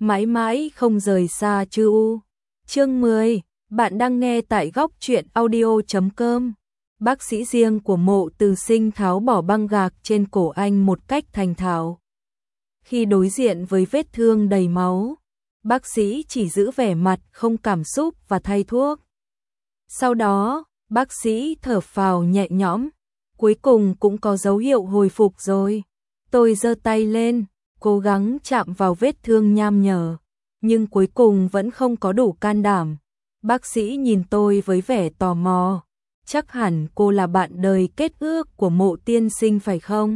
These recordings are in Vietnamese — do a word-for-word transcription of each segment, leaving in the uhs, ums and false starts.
mãi mãi không rời xa chư u. Chương mười, bạn đang nghe tại góc truyện audio chấm com. Bác sĩ riêng của Mộ Từ Sinh tháo bỏ băng gạc trên cổ anh một cách thành thạo. Khi đối diện với vết thương đầy máu, bác sĩ chỉ giữ vẻ mặt không cảm xúc và thay thuốc. Sau đó, bác sĩ thở phào nhẹ nhõm, cuối cùng cũng có dấu hiệu hồi phục rồi. Tôi giơ tay lên, cố gắng chạm vào vết thương nham nhở, nhưng cuối cùng vẫn không có đủ can đảm. Bác sĩ nhìn tôi với vẻ tò mò. Chắc hẳn cô là bạn đời kết ước của Mộ tiên sinh phải không?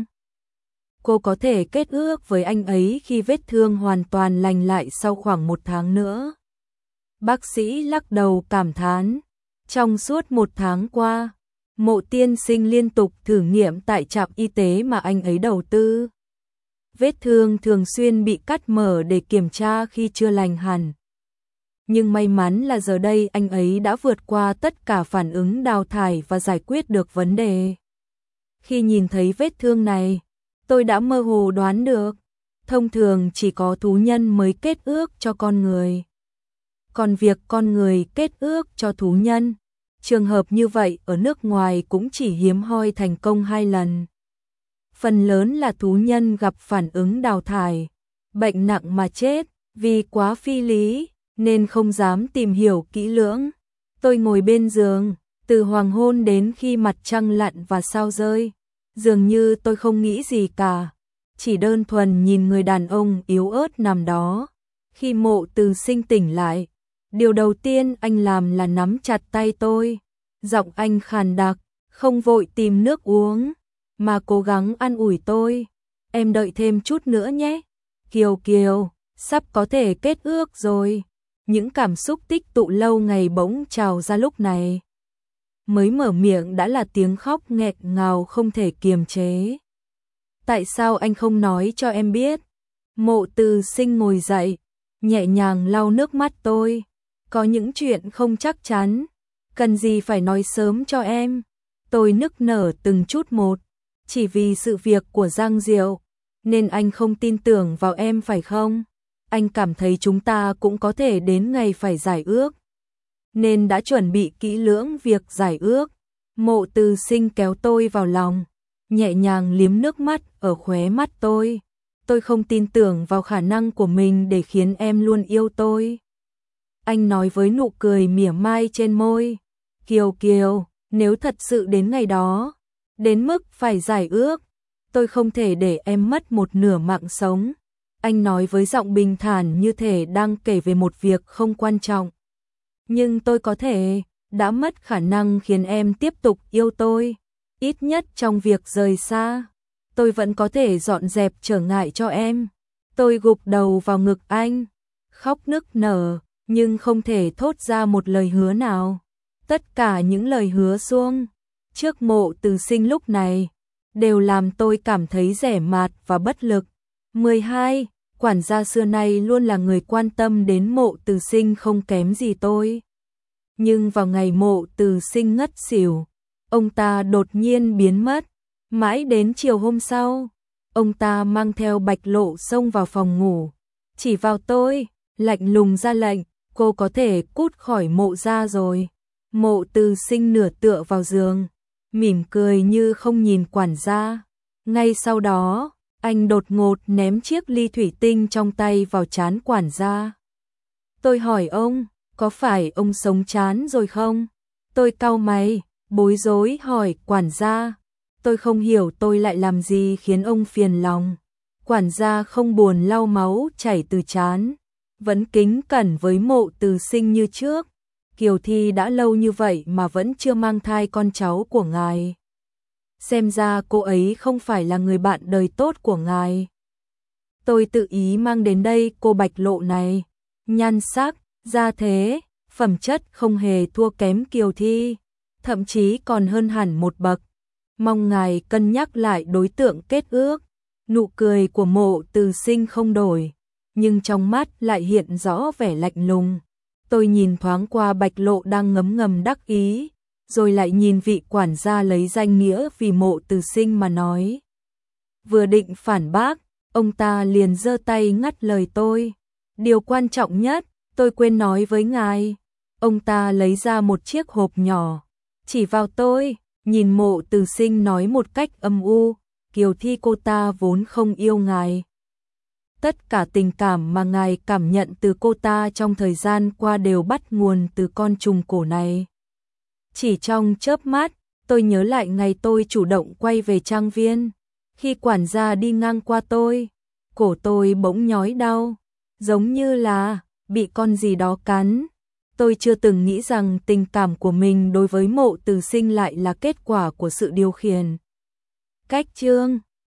Cô có thể kết ước với anh ấy khi vết thương hoàn toàn lành lại sau khoảng một tháng nữa. Bác sĩ lắc đầu cảm thán. Trong suốt một tháng qua, Mộ tiên sinh liên tục thử nghiệm tại trạm y tế mà anh ấy đầu tư. Vết thương thường xuyên bị cắt mở để kiểm tra khi chưa lành hẳn. Nhưng may mắn là giờ đây anh ấy đã vượt qua tất cả phản ứng đào thải và giải quyết được vấn đề. Khi nhìn thấy vết thương này, tôi đã mơ hồ đoán được, thông thường chỉ có thú nhân mới kết ước cho con người. Còn việc con người kết ước cho thú nhân, trường hợp như vậy ở nước ngoài cũng chỉ hiếm hoi thành công hai lần. Phần lớn là thú nhân gặp phản ứng đào thải, bệnh nặng mà chết, vì quá phi lý, nên không dám tìm hiểu kỹ lưỡng. Tôi ngồi bên giường, từ hoàng hôn đến khi mặt trăng lặn và sao rơi. Dường như tôi không nghĩ gì cả, chỉ đơn thuần nhìn người đàn ông yếu ớt nằm đó. Khi Mộ Từ Sinh tỉnh lại, điều đầu tiên anh làm là nắm chặt tay tôi. Giọng anh khàn đặc, không vội tìm nước uống, mà cố gắng an ủi tôi. Em đợi thêm chút nữa nhé. Kiều Kiều, sắp có thể kết ước rồi. Những cảm xúc tích tụ lâu ngày bỗng trào ra lúc này. Mới mở miệng đã là tiếng khóc nghẹn ngào không thể kiềm chế. Tại sao anh không nói cho em biết? Mộ Từ Sinh ngồi dậy, nhẹ nhàng lau nước mắt tôi. Có những chuyện không chắc chắn, cần gì phải nói sớm cho em. Tôi nức nở từng chút một, chỉ vì sự việc của Giang Diệu, nên anh không tin tưởng vào em phải không? Anh cảm thấy chúng ta cũng có thể đến ngày phải giải ước, nên đã chuẩn bị kỹ lưỡng việc giải ước. Mộ Từ Sinh kéo tôi vào lòng, nhẹ nhàng liếm nước mắt ở khóe mắt tôi. Tôi không tin tưởng vào khả năng của mình để khiến em luôn yêu tôi. Anh nói với nụ cười mỉa mai trên môi. Kiều Kiều, nếu thật sự đến ngày đó, đến mức phải giải ước, tôi không thể để em mất một nửa mạng sống. Anh nói với giọng bình thản như thể đang kể về một việc không quan trọng. Nhưng tôi có thể đã mất khả năng khiến em tiếp tục yêu tôi. Ít nhất trong việc rời xa, tôi vẫn có thể dọn dẹp trở ngại cho em. Tôi gục đầu vào ngực anh, khóc nức nở, nhưng không thể thốt ra một lời hứa nào. Tất cả những lời hứa suông trước Mộ Từ Sinh lúc này đều làm tôi cảm thấy rẻ mạt và bất lực. mười hai. Quản gia xưa nay luôn là người quan tâm đến Mộ Từ Sinh không kém gì tôi. Nhưng vào ngày Mộ Từ Sinh ngất xỉu, ông ta đột nhiên biến mất. Mãi đến chiều hôm sau, ông ta mang theo Bạch Lộ xông vào phòng ngủ, chỉ vào tôi, lạnh lùng ra lệnh, cô có thể cút khỏi Mộ gia rồi. Mộ Từ Sinh nửa tựa vào giường, mỉm cười như không nhìn quản gia. Ngay sau đó, anh đột ngột ném chiếc ly thủy tinh trong tay vào trán quản gia. Tôi hỏi ông, có phải ông sống chán rồi không? Tôi cau mày, bối rối hỏi quản gia. Tôi không hiểu tôi lại làm gì khiến ông phiền lòng. Quản gia không buồn lau máu chảy từ trán, vẫn kính cẩn với Mộ Từ Sinh như trước. Kiều Thi đã lâu như vậy mà vẫn chưa mang thai con cháu của ngài. Xem ra cô ấy không phải là người bạn đời tốt của ngài. Tôi tự ý mang đến đây cô Bạch Lộ này. Nhan sắc, gia thế, phẩm chất không hề thua kém Kiều Thi, thậm chí còn hơn hẳn một bậc. Mong ngài cân nhắc lại đối tượng kết ước. Nụ cười của Mộ Từ Sinh không đổi, nhưng trong mắt lại hiện rõ vẻ lạnh lùng. Tôi nhìn thoáng qua Bạch Lộ đang ngấm ngầm đắc ý, rồi lại nhìn vị quản gia lấy danh nghĩa vì Mộ Từ Sinh mà nói. Vừa định phản bác, ông ta liền giơ tay ngắt lời tôi. Điều quan trọng nhất, tôi quên nói với ngài. Ông ta lấy ra một chiếc hộp nhỏ, chỉ vào tôi, nhìn Mộ Từ Sinh nói một cách âm u, Kiều Thi cô ta vốn không yêu ngài. Tất cả tình cảm mà ngài cảm nhận từ cô ta trong thời gian qua đều bắt nguồn từ con trùng cổ này. Chỉ trong chớp mắt, tôi nhớ lại ngày tôi chủ động quay về trang viên. Khi quản gia đi ngang qua tôi, cổ tôi bỗng nhói đau, giống như là bị con gì đó cắn. Tôi chưa từng nghĩ rằng tình cảm của mình đối với Mộ Từ Sinh lại là kết quả của sự điều khiển. Cách chương